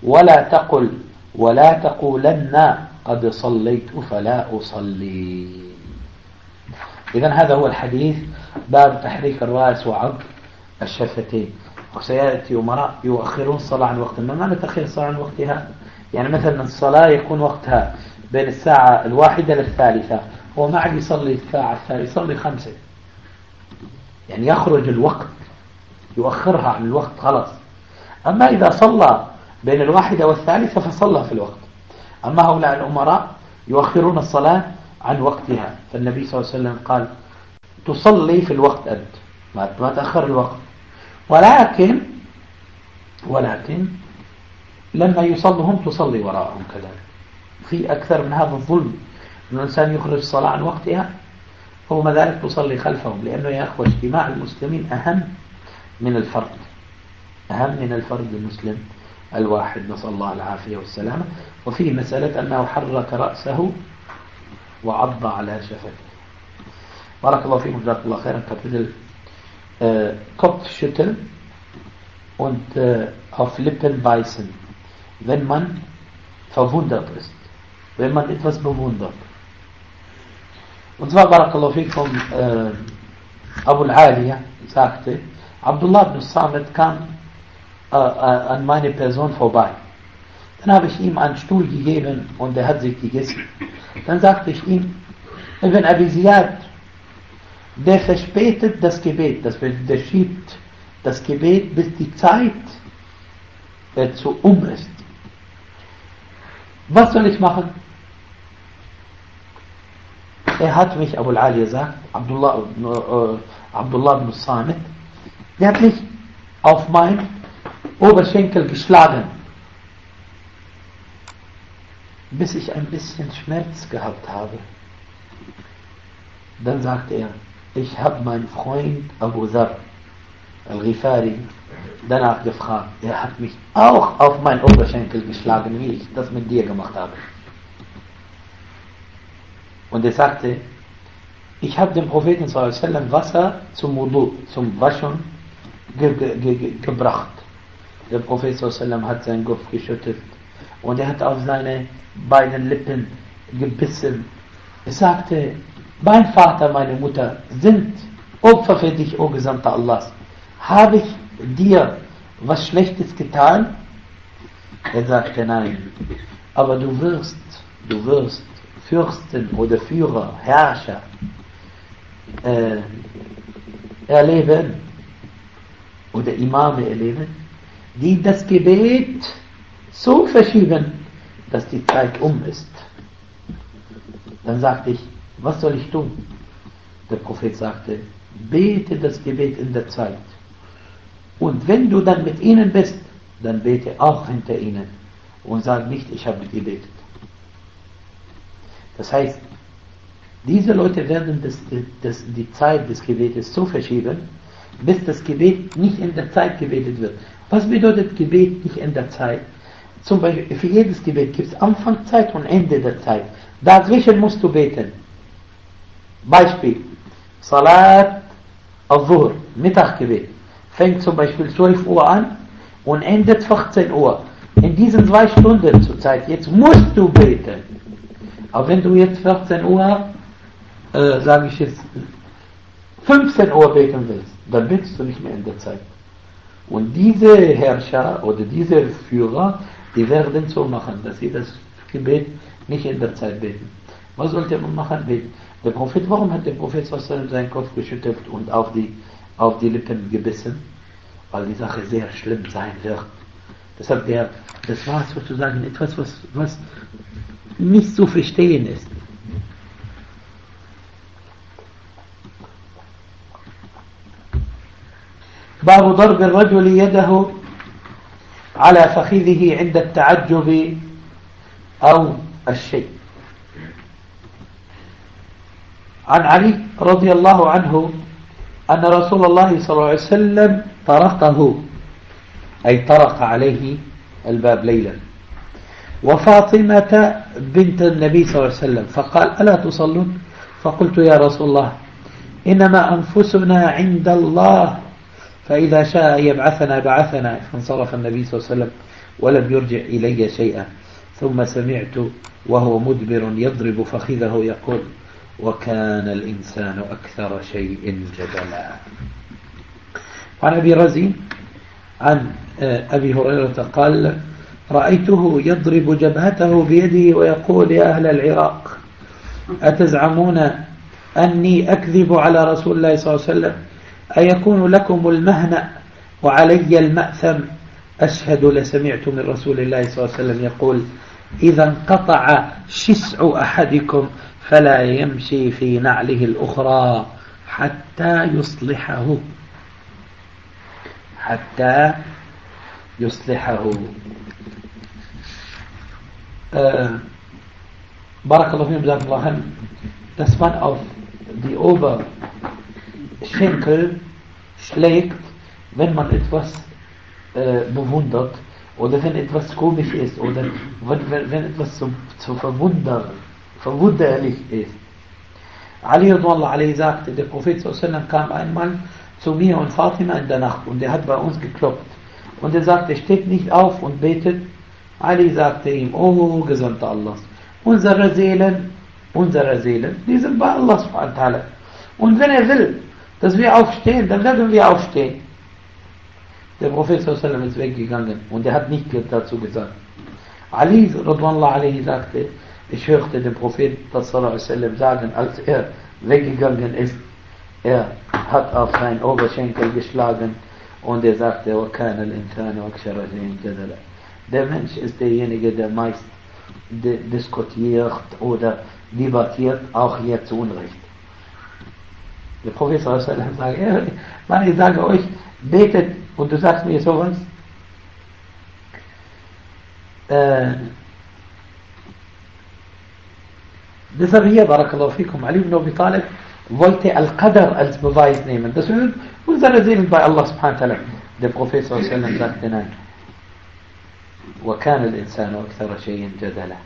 S1: ولا تقولن قد صليت فلا أصلي. إذن هذا هو الحديث باب تحريك الرأس وعض الشفتين. وسيأتي أمراء يؤخرون الصلاة عن وقتها. ما معنى تأخير الصلاة عن وقتها؟ يعني مثلا الصلاة يكون وقتها بين الساعة 1 للثالثة هو ما عاد يصلي الساعة الثالثة يصلي 5 يعني يخرج الوقت يؤخرها عن الوقت خلاص. أما إذا صلى بين 1 والثالثة فصلى في الوقت. أما هؤلاء الأمراء يؤخرون الصلاة عن وقتها فالنبي صلى الله عليه وسلم قال تصلي في الوقت أنت ما تأخر الوقت ولكن لما يصلهم تصلي وراءهم كذلك. في أكثر من هذا الظلم أن الإنسان يخرج الصلاة عن وقتها وما ذلك تصلي خلفهم لأنه يا أخوة اجتماع المسلمين أهم من الفرد المسلم الواحد نسأل الله العافية والسلامة. وفيه مسألة أنه حرك رأسه وعض على شفتيه. بارك الله فيكم جزاك الله خيرا. Kapitel Kopfschütteln und auf Lippen beißen, wenn man verwundert ist, wenn man etwas bewundert. Und zwar Barakallahu fikum Abu al-Aliya sagte, Abdullah ibn Samit kam an meine Person vorbei. Dann habe ich ihm einen Stuhl gegeben und er hat sich gegessen. Dann sagte ich ihm, Ibn Abi Ziyad, der verspätet das Gebet, der schiebt das Gebet, bis die Zeit zu ist. Was soll ich machen? Er hat mich, Abu al-Ali sagt, Abdullah ibn Samit, der hat mich auf mein Oberschenkel geschlagen, bis ich ein bisschen Schmerz gehabt habe. Dann sagte er, ich habe meinen Freund Abu Dharr al-Ghifari danach gefragt. Er hat mich auch auf meinen Oberschenkel geschlagen, wie ich das mit dir gemacht habe. Und er sagte, ich habe dem Propheten sallallahu Wasser zum Wudu, zum Waschen gebracht. Der Prophet sallallahu hat seinen Kopf geschüttelt und er hat auf seine beiden Lippen gebissen. Er sagte, mein Vater, meine Mutter sind Opfer für dich, o Gesandter Allahs. Habe ich dir was Schlechtes getan? Er sagte, nein. Aber du wirst Fürsten oder Führer, Herrscher erleben oder Imame erleben, die das Gebet so verschieben, dass die Zeit ist. Dann sagte ich, was soll ich tun? Der Prophet sagte, bete das Gebet in der Zeit. Und wenn du dann mit ihnen bist, dann bete auch hinter ihnen und sag nicht, ich habe gebetet. Das heißt, diese Leute werden die Zeit des Gebetes so verschieben, bis das Gebet nicht in der Zeit gebetet wird. Was bedeutet Gebet nicht in der Zeit? Zum Beispiel, für jedes Gebet gibt es Anfangszeit und Ende der Zeit. Dazwischen musst du beten. Beispiel, Salat al-Zuhr, Mittaggebet, fängt zum Beispiel 12 Uhr an und endet 14 Uhr. In diesen 2 Stunden zur Zeit, jetzt musst du beten. Aber wenn du jetzt 14 Uhr, sage ich jetzt, 15 Uhr beten willst, dann betest du nicht mehr in der Zeit. Und diese Herrscher oder diese Führer, die werden so machen, dass sie das Gebet nicht in der Zeit beten. Was sollte man machen? Beten. Der Prophet, warum hat der Prophet seinen Kopf geschüttelt und auf die Lippen gebissen? Weil die Sache sehr schlimm sein wird. Deshalb das war sozusagen etwas, was nicht zu verstehen ist. باب ضرب الرجل يده على فخذه عند التعجب أو الشيء. عن علي رضي الله عنه أن رسول الله صلى الله عليه وسلم طرقه، أي طرق عليه الباب ليلا، وفاطمة بنت النبي صلى الله عليه وسلم، فقال: ألا تصلون؟ فقلت: يا رسول الله، إنما أنفسنا عند الله، فإذا شاء يبعثنا بعثنا. فانصرف النبي صلى الله عليه وسلم ولم يرجع إلي شيئا. ثم سمعت وهو مدبر يضرب فخذه يقول: وكان الإنسان أكثر شيء جدلا. عن أبي رزين عن أبي هريرة قال: رأيته يضرب جبهته بيده ويقول: يا أهل العراق، أتزعمون أني أكذب على رسول الله صلى الله عليه وسلم؟ أيكون لكم المهنأ وعلي المأثم؟ أشهد لسمعت من رسول الله صلى الله عليه وسلم يقول: إذا انقطع شسع أحدكم فلا يمشي في نعله الأخرى حتى يصلحه. حتى يصلحه. بارك الله فيكم، جزاكم الله خير. Dass man auf die Oberschenkel schlägt, wenn man etwas bewundert oder wenn etwas komisch ist oder wenn etwas zu verwunderlich ist. Ali radhiyallahu anhu sagte, der Prophet sallallahu alaihi wasallam kam einmal zu mir und Fatima in der Nacht und er hat bei uns geklopft und er sagte: steht nicht auf und betet. Ali sagte ihm: oh Gesandter Allahs, unsere Seelen, die sind bei Allah subhanahu wa ta'ala. Und wenn er will, dass wir aufstehen, dann werden wir aufstehen. Der Prophet sallallahu alaihi wasallam ist weggegangen und er hat nicht dazu gesagt. Ali radhiyallahu anhu sagte: ich hörte den Propheten sallallahu alaihi wasallam sagen, als er weggegangen ist, er hat auf seinen Oberschenkel geschlagen und er sagte: der Mensch ist derjenige, der meist diskutiert oder debattiert, auch hier zu Unrecht. Der Prophet sallallahu alaihi wasallam sagt: Mann, ich sage euch, betet und du sagst mir sowas. Deshalb hier, Barakallahu fikum, Ali ibn Abi Talib wollte Al-Qadr als Beweis nehmen. Das sind unsere Seelen bei Allah subhanahu wa ta'ala. Der Prophet sallallahu alaihi wasallam sagte: nein. وكان الإنسان أكثر شيء جدلا.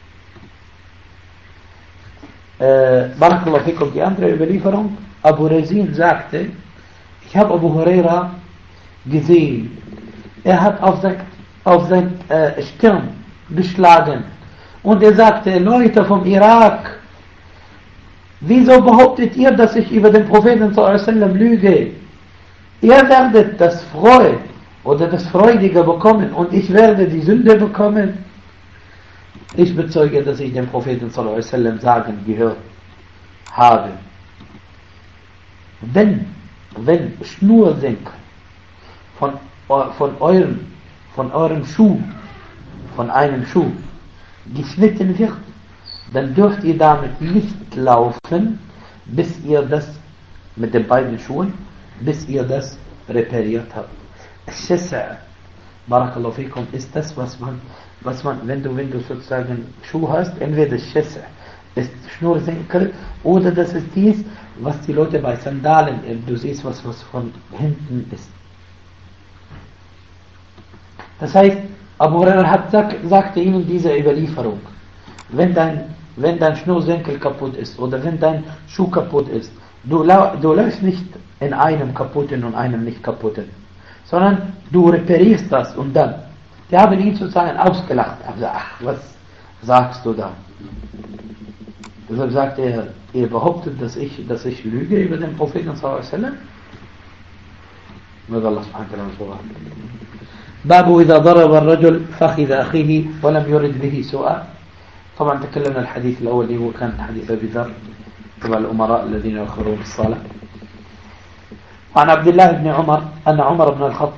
S1: Barakallahu fikum, die andere Überlieferung, Abu Razin sagte: ich habe Abu Huraira gesehen, er hat auf sein Stirn geschlagen und er sagte: Leute vom Irak, wieso behauptet ihr, dass ich über den Propheten sallallahu alaihi wasallam lüge? Ihr werdet das Freude oder das Freudige bekommen und ich werde die Sünde bekommen. Ich bezeuge, dass ich den Propheten sallallahu alaihi wasallam sagen gehört habe: wenn Schnursenkel von eurem Schuh, von einem Schuh geschnitten wird, dann dürft ihr damit nicht laufen, bis ihr das mit den beiden Schuhen, bis ihr das repariert habt. Shisa', Barakallahu fikum, ist das, was man, wenn du sozusagen Schuh hast, entweder Shisa' ist Schnursenkel oder das ist dies, was die Leute bei Sandalen, du siehst, was von hinten ist. Das heißt, Abu Hurairah sagte ihnen diese Überlieferung: wenn dein Schnursenkel kaputt ist oder wenn dein Schuh kaputt ist, du läufst nicht in einem kaputten und einem nicht kaputten, sondern du reparierst das und dann. Die haben ihn sozusagen ausgelacht. Also, ach, was sagst du da? Deshalb sagt er: ihr behauptet, dass ich lüge über den Propheten sallallahu alaihi wasallam? ماذا الله سبحانه وتعالى. باب إذا ضرب الرجل فخذ أخيه ولم يرد به سوءا. طبعا تكلمنا الحديث الأول اللي هو كان حديث أبي ذر تبع الأمراء الذين يؤخرون الصلاة. عن عبد الله بن عمر أن عمر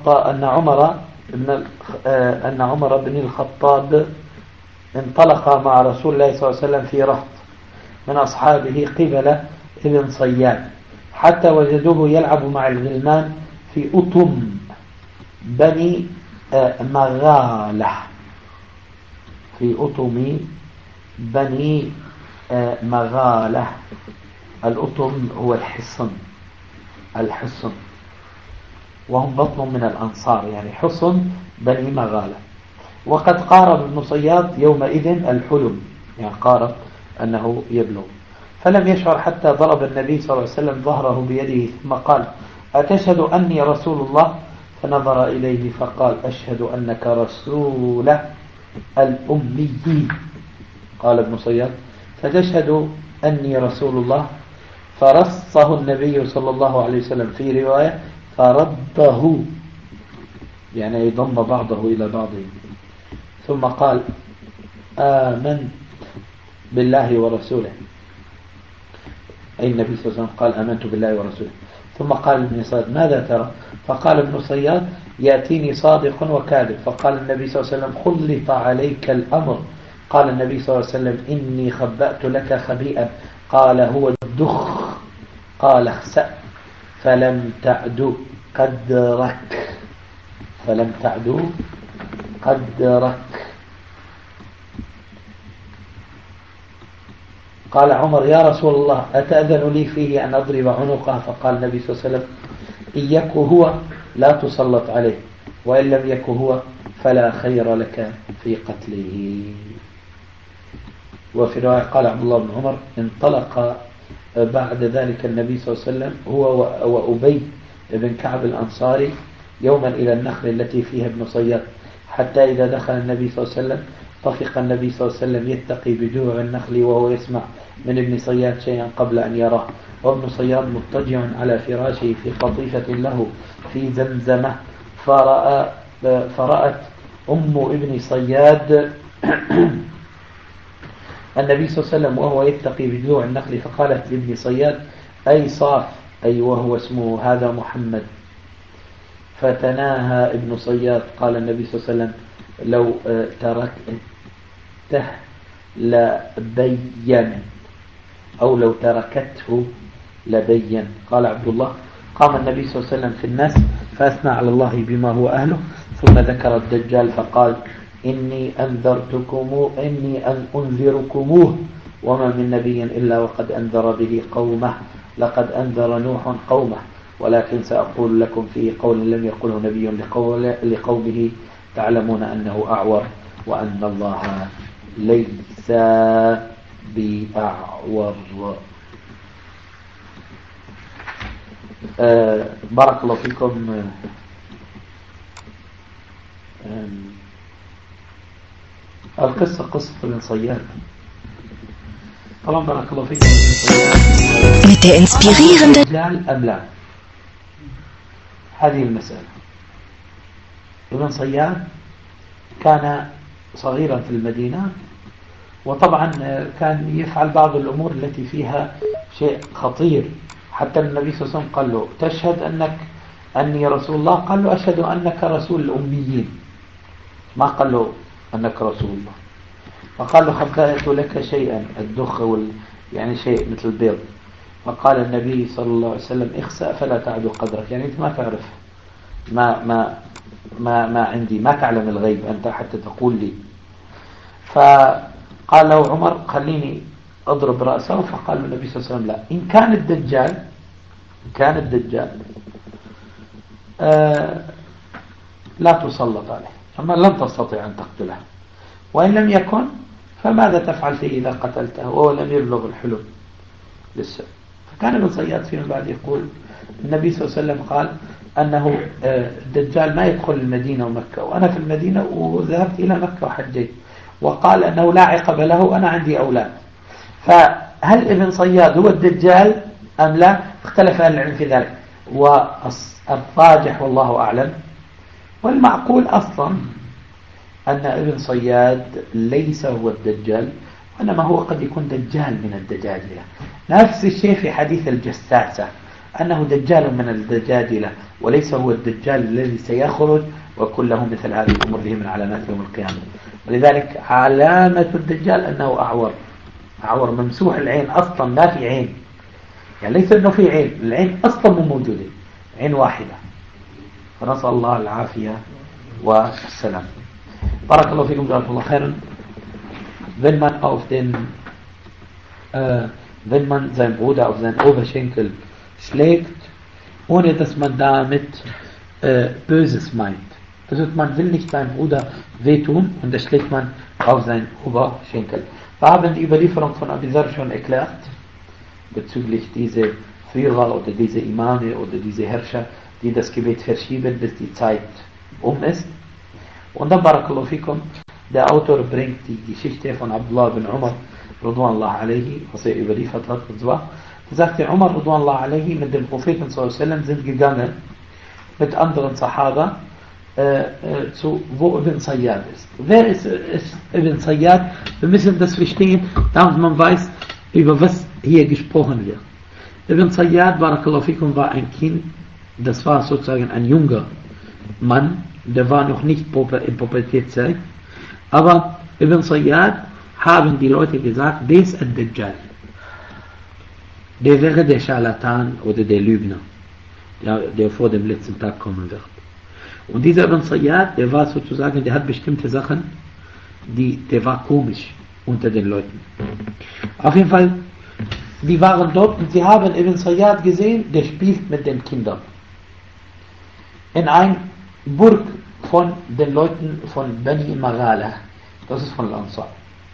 S1: بن الخطاب انطلق مع رسول الله صلى الله عليه وسلم في رهط من أصحابه قبل ابن صياد حتى وجدوه يلعب مع الغلمان في أطم بني مغالة، في أطم بني مغالة. الأطم هو الحصن، وهم بطن من الأنصار، يعني حصن بني مغالة. وقد قارب ابن صياد يومئذ الحلم، يعني قارب أنه يبلغ، فلم يشعر حتى ضرب النبي صلى الله عليه وسلم ظهره بيده ثم قال: أتشهد أني رسول الله؟ فنظر إليه فقال: أشهد أنك رسول الأمي. قال ابن صياد: فتشهد أني رسول الله؟ فرصه النبي صلى الله عليه وسلم في رواية فرده، يعني يضم بعضه إلى بعضه، ثم قال: آمنت بالله ورسوله. أي النبي صلى الله عليه وسلم قال: آمنت بالله ورسوله. ثم قال ابن صياد: ماذا ترى؟ فقال ابن صياد: يأتيني صادق وكاذب. فقال النبي صلى الله عليه وسلم: خلط عليك الأمر. قال النبي صلى الله عليه وسلم: إني خبأت لك خبيئا. قال: هو الدخ. قال: اخسأ فلم تعد قدرك، فلم تعد قدرك. قال عمر: يا رسول الله أتأذن لي فيه أن أضرب عنقه؟ فقال النبي صلى الله عليه وسلم: إن يك هو لا تسلط عليه، وإن لم يك هو فلا خير لك في قتله. وفي رواية قال عبد الله بن عمر: انطلق بعد ذلك النبي صلى الله عليه وسلم هو وأبي بن كعب الأنصاري يوما إلى النخل التي فيها ابن صياد، حتى إذا دخل النبي صلى الله عليه وسلم طفق النبي صلى الله عليه وسلم يتقي بجوع النخل وهو يسمع من ابن صياد شيئا قبل أن يراه، وابن صياد مضطجع على فراشه في قطيفة له في زمزمة. فرأت أم ابن صياد النبي صلى الله عليه وسلم وهو يتقي بجوع النخل، فقالت لابن صياد: أي صاف، أي وهو اسمه هذا محمد. فتناهى ابن صياد. قال النبي صلى الله عليه وسلم: لو تركته لبين، أو لو تركته لبين. قال عبد الله: قام النبي صلى الله عليه وسلم في الناس فأثنى على الله بما هو أهله، ثم ذكر الدجال فقال: إني أنذركموه، وما من نبي إلا وقد أنذر به قومه، لقد أنذر نوح قومه، ولكن سأقول لكم فيه قول لم يقله نبي لقومه، تعلمون أنه أعور، وأن الله ليس بأعور. بارك الله فيكم. القصة قصة ابن صياد. طبعا بارك الله فيكم.
S2: Mit der inspirierenden
S1: دجال أم لا؟ هذه المسألة. ابن صياد كان صغيرا في المدينة، وطبعا كان يفعل بعض الأمور التي فيها شيء خطير، حتى النبي صلى الله عليه وسلم قال له: تشهد أني رسول الله؟ قال له: أشهد أنك رسول الأميين، ما قال له أنك رسول الله. فقال له: خبأت لك شيئا، الدخ يعني شيء مثل البيض. فقال النبي صلى الله عليه وسلم: اخسأ فلا تعد قدرك، يعني أنت ما تعرف، ما عندي، ما تعلم الغيب أنت حتى تقول لي. فقال له عمر: خليني أضرب رأسه. فقال النبي صلى الله عليه وسلم: لا، إن كان الدجال لا تسلط عليه، أما لن تستطيع أن تقتله، وإن لم يكن فماذا تفعل فيه إذا قتلته وهو لم يبلغ الحلم لسه. فكان ابن صياد فيما بعد يقول: النبي صلى الله عليه وسلم قال أنه الدجال ما يدخل المدينة ومكة، وأنا في المدينة وذهبت إلى مكة وحجيت، وقال أنه لا عقب له، أنا عندي أولاد. فهل ابن صياد هو الدجال أم لا؟ اختلف أهل العلم في ذلك، والراجح والله أعلم والمعقول أصلا أن ابن صياد ليس هو الدجال، وإنما هو قد يكون دجال من الدجاجلة. نفس الشيء في حديث الجساسة، أنه دجال من الدجاجلة وليس هو الدجال الذي سيخرج وكله مثل هذه الأمور به من علامات يوم القيامة. ولذلك علامة الدجال أنه أعور ممسوح العين، أصلا ما في عين، يعني ليس أنه في عين، العين أصلا مو موجودة، عين واحدة. ونسأل الله العافية والسلام. Barakallahu fikum, jazakallahu khairan. Wenn man seinen Bruder auf seinen Oberschenkel schlägt, ohne dass man damit Böses meint. Also man will nicht seinem Bruder wehtun und das schlägt man auf seinen Oberschenkel. Wir haben die Überlieferung von Abi Dharr schon erklärt, bezüglich diese Führer oder diese Imame oder diese Herrscher, die das Gebet verschieben, bis die Zeit ist. Und dann, Barakallahu fikum, der Autor bringt die Geschichte von Abdullah bin Umar, Radwanallah alaihi, was er überliefert hat, und zwar, da sagt der Umar, Radwanallah alaihi, mit dem Propheten sallallahu sind gegangen, mit anderen Sahaba, zu wo Ibn Sayyad ist. Wer ist Ibn Sayyad? Wir müssen das verstehen, damit man weiß, über was hier gesprochen wird. Ibn Sayyad, Barakallahu fikum, war ein Kind, das war sozusagen ein junger Mann, der war noch nicht in Pubertätszeit, aber Ibn Sayyad haben die Leute gesagt, der ist ein Dajjal. Der wäre der Scharlatan oder der Lügner, der vor dem letzten Tag kommen wird. Und dieser Ibn Sayyad, der war sozusagen, der hat bestimmte Sachen, der war komisch unter den Leuten. Auf jeden Fall, die waren dort und sie haben Ibn Sayyad gesehen, der spielt mit den Kindern. In ein Burg von den Leuten von Bani Maghala, das ist von Ansar.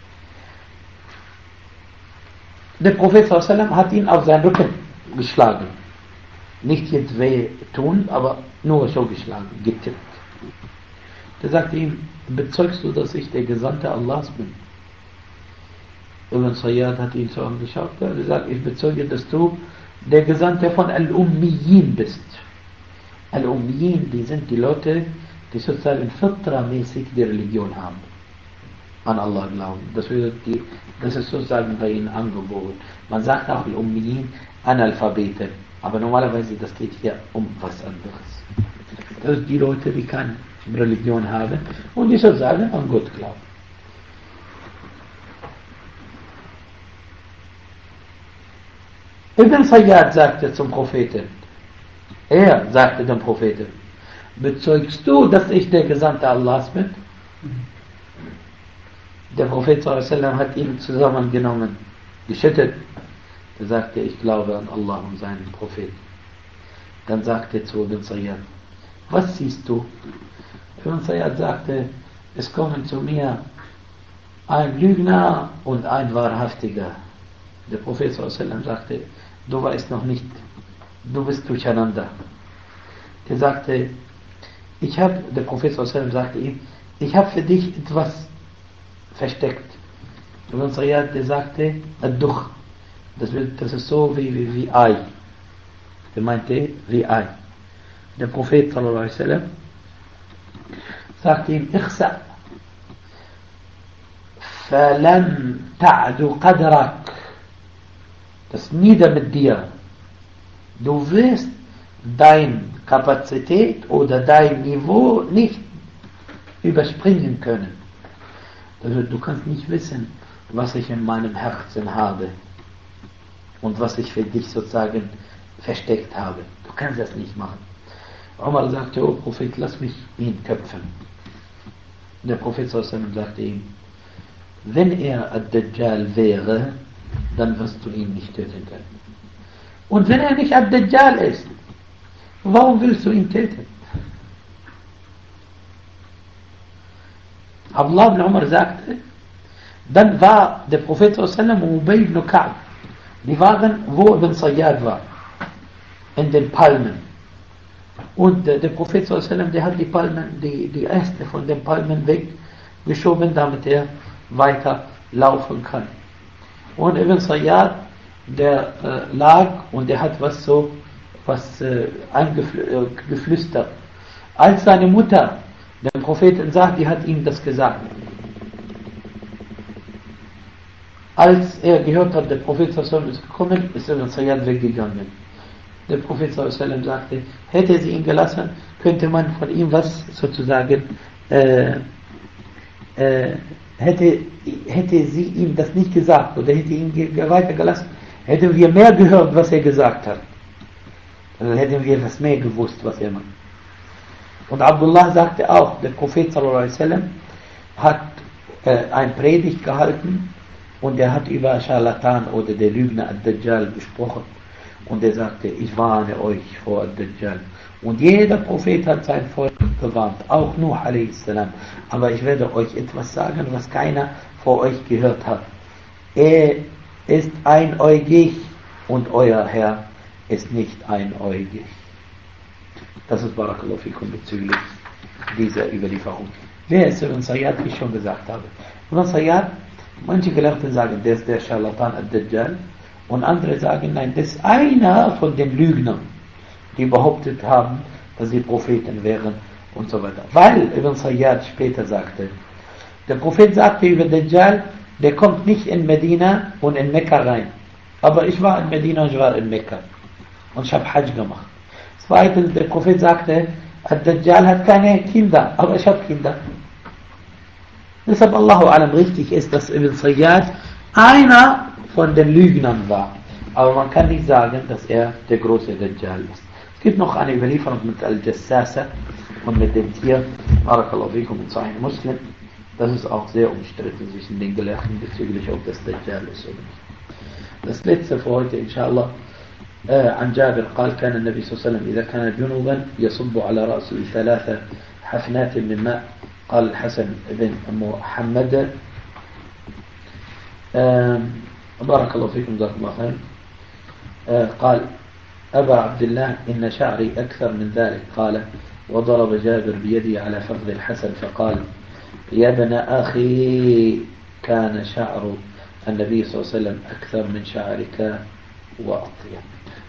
S1: Der Prophet sallallahu hat ihn auf seinen Rücken geschlagen. Nicht jetzt weh tun, aber nur so geschlagen, getippt. Der sagte ihm, bezeugst du, dass ich der Gesandte Allahs bin? Ibn Sayyad hat ihn so angeschaut, er sagt, ich bezeuge, dass du der Gesandte von Al-Ummiyin bist. Al-Ummiyin, die sind die Leute, die sozusagen fitramäßig die Religion haben. An Allah glauben. Das ist sozusagen bei ihnen angeboren. Man sagt auch Al-Ummiyin, Analphabeten. Aber normalerweise, das geht hier um was anderes. Das sind die Leute, die keine Religion haben und die sozusagen an Gott glauben. Ibn Sayyad sagte zum Propheten, er sagte dem Propheten, bezeugst du, dass ich der Gesandte Allahs bin? Der Prophet sallallahu hat ihn zusammengenommen, geschüttet. Er sagte, ich glaube an Allah und seinen Propheten. Dann sagte er zu Ibn Sayyad, was siehst du? Ibn Sayyad sagte, es kommen zu mir ein Lügner und ein Wahrhaftiger. Der Prophet sallallahu sagte, du weißt noch nicht, du bist durcheinander. Der sagte, der Prophet sallallahu sagte ihm, ich habe für dich etwas versteckt. Ibn Sayyad, der sagte, Ad-Duch. Das ist so wie Ei. Der meinte wie Ei. Der Prophet sallallahu alaihi wasallam sagte ihm, Ikhsa, falam ta'du qadrak. Das nieder mit dir. Du wirst deine Kapazität oder dein Niveau nicht überspringen können. Also du kannst nicht wissen, was ich in meinem Herzen habe und was ich für dich sozusagen versteckt habe. Du kannst das nicht machen. Umar sagte, oh Prophet, lass mich ihn köpfen. Der Prophet sagte ihm, wenn er Ad-Dajjal wäre, dann wirst du ihn nicht töten können. Und wenn er nicht Ad-Dajjal ist, warum willst du ihn töten? Abdullah ibn Umar sagte, dann war der Prophet und Ubay ibn Ka'b, die waren, wo Ibn Sayyad war, in den Palmen. Und der Prophet der hat die Palmen, die Äste von den Palmen weggeschoben, damit er weiter laufen kann. Und Ibn Sayyad, der lag und der hat was geflüstert. Als seine Mutter dem Propheten sagt, die hat ihm das gesagt. Als er gehört hat, der Prophet ist gekommen, ist Ibn Sayyad weggegangen. Der Prophet sagte, hätte sie ihn gelassen, könnte man von ihm was sozusagen, hätte sie ihm das nicht gesagt oder hätte ihn weitergelassen, hätten wir mehr gehört, was er gesagt hat. Also hätten wir etwas mehr gewusst, was er macht. Und Abdullah sagte auch, der Prophet sallallahu alaihi wasallam hat ein Predigt gehalten und er hat über Scharlatan oder der Lügner Ad-Dajjal gesprochen. Und er sagte, ich warne euch vor Ad-Dajjal. Und jeder Prophet hat sein Volk gewarnt, auch Nuh a.s. Aber ich werde euch etwas sagen, was keiner vor euch gehört hat. Er ist einäugig und euer Herr ist nicht einäugig. Das ist Barakallahu fikum bezüglich dieser Überlieferung. Wer ist Ibn Sayyad, wie ich schon gesagt habe? Ibn Sayyad, manche Gelehrten sagen, der ist der Scharlatan Ad-Dajjal und andere sagen, nein, das ist einer von den Lügnern, die behauptet haben, dass sie Propheten wären und so weiter. Weil Ibn Sayyad später sagte, der Prophet sagte über Dajjal, der kommt nicht in Medina und in Mekka rein. Aber ich war in Medina und ich war in Mekka. Und ich habe Hajj gemacht. Zweitens, der Prophet sagte, Ad-Dajjal hat keine Kinder, aber ich habe Kinder. Deshalb Allahu Alam richtig ist, dass Ibn Sayyad einer von den Lügnern war. Aber man kann nicht sagen, dass er der große Dajjal ist. Es gibt noch eine Überlieferung mit Al-Jassasa und mit dem Tier, Barakallahu fikum mit Sahih Muslim. Das ist auch sehr umstritten zwischen den Gelehrten bezüglich, ob das Dajjal ist oder nicht. Das letzte für heute, inshallah. عن جابر قال كان النبي صلى الله عليه وسلم إذا كان جنوبا يصب على رأسه 3 حفنات من ماء. قال الحسن بن محمد بارك الله فيكم جزاكم الله خير. قال أبا عبد الله إن شعري أكثر من ذلك. قال وضرب جابر بيدي على فخذ الحسن فقال يا ابن أخي كان شعر النبي صلى الله عليه وسلم أكثر من شعرك وأطيب.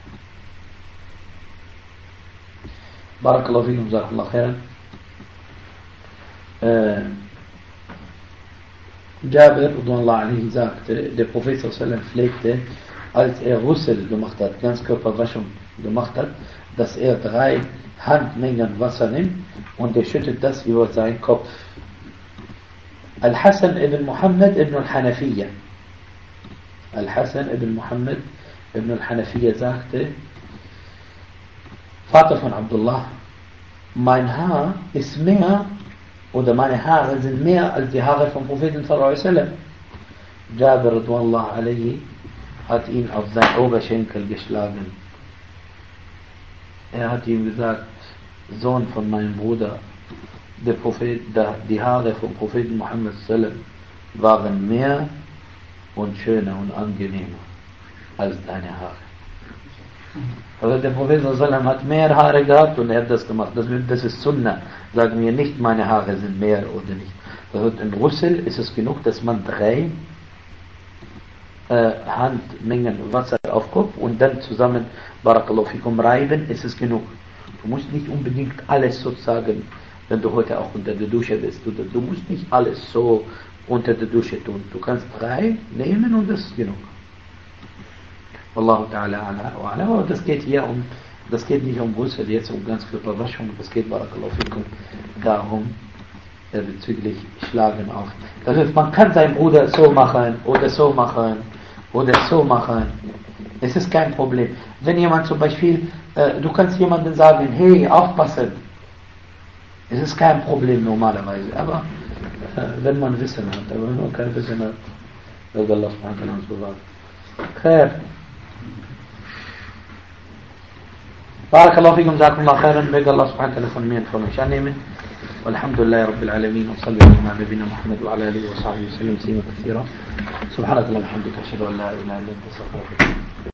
S1: بارك الله فيكم جزاكم الله خيرا. Jabir, sagte, der Prophet pflegte, als er Ghusl gemacht hat, Ganzkörperwaschung gemacht hat, dass er 3 Handmengen Wasser nimmt und er schüttet das über seinen Kopf. Al-Hasan ibn Muhammad ibn al-Hanafiya. Al-Hasan ibn Muhammad ibn al-Hanafiya sagte, Vater von Abdullah, mein Haar ist mehr, oder meine Haare sind mehr als die Haare vom Propheten sallallahu alaihi wasallam. Jabir radhiyallahu alayhi hat ihn auf seinen Oberschenkel geschlagen. Er hat ihm gesagt, Sohn von meinem Bruder, der Prophet, die Haare vom Propheten Muhammad sallallahu alaihi wasallam waren mehr und schöner und angenehmer als deine Haare. Also der Prophet sallallahu alaihi wasallam hat mehr Haare gehabt und er hat das gemacht. Das ist Sunnah. Sagen wir nicht, meine Haare sind mehr oder nicht. Also in Ghusl ist es genug, dass man 3 Handmengen Wasser auf Kopf und dann zusammen Barakallahu fikum reiben, ist es genug. Du musst nicht unbedingt alles sozusagen, wenn du heute auch unter der Dusche bist, du musst nicht alles so unter der Dusche tun. Du kannst 3 nehmen und das ist genug. Wallahu ta'ala ala. Aber das geht hier das geht nicht um Ghusl, jetzt um Ganzkörperwaschung, das geht Barakallahu fikum darum, bezüglich Schlagen auf. Das heißt, man kann seinen Bruder so machen oder so machen oder so machen. Es ist kein Problem. Wenn jemand zum Beispiel, du kannst jemandem sagen, hey, aufpassen. Es ist kein Problem normalerweise, aber wenn man Wissen hat, aber wenn man kein Wissen hat, wird Allah subhanahu wa ta'ala uns bewahrt. Khair. Barakallahu fikum, jazakumullah khairan, möge Allah subhanahu wa ta'ala von mir und von euch annehmen. والحمد لله رب العالمين وصلى الله على نبينا محمد وعلى اله وصحبه وسلم تسليما كثيرا. سبحانك اللهم وبحمدك اشهد ان لا اله الا انت استغفرك.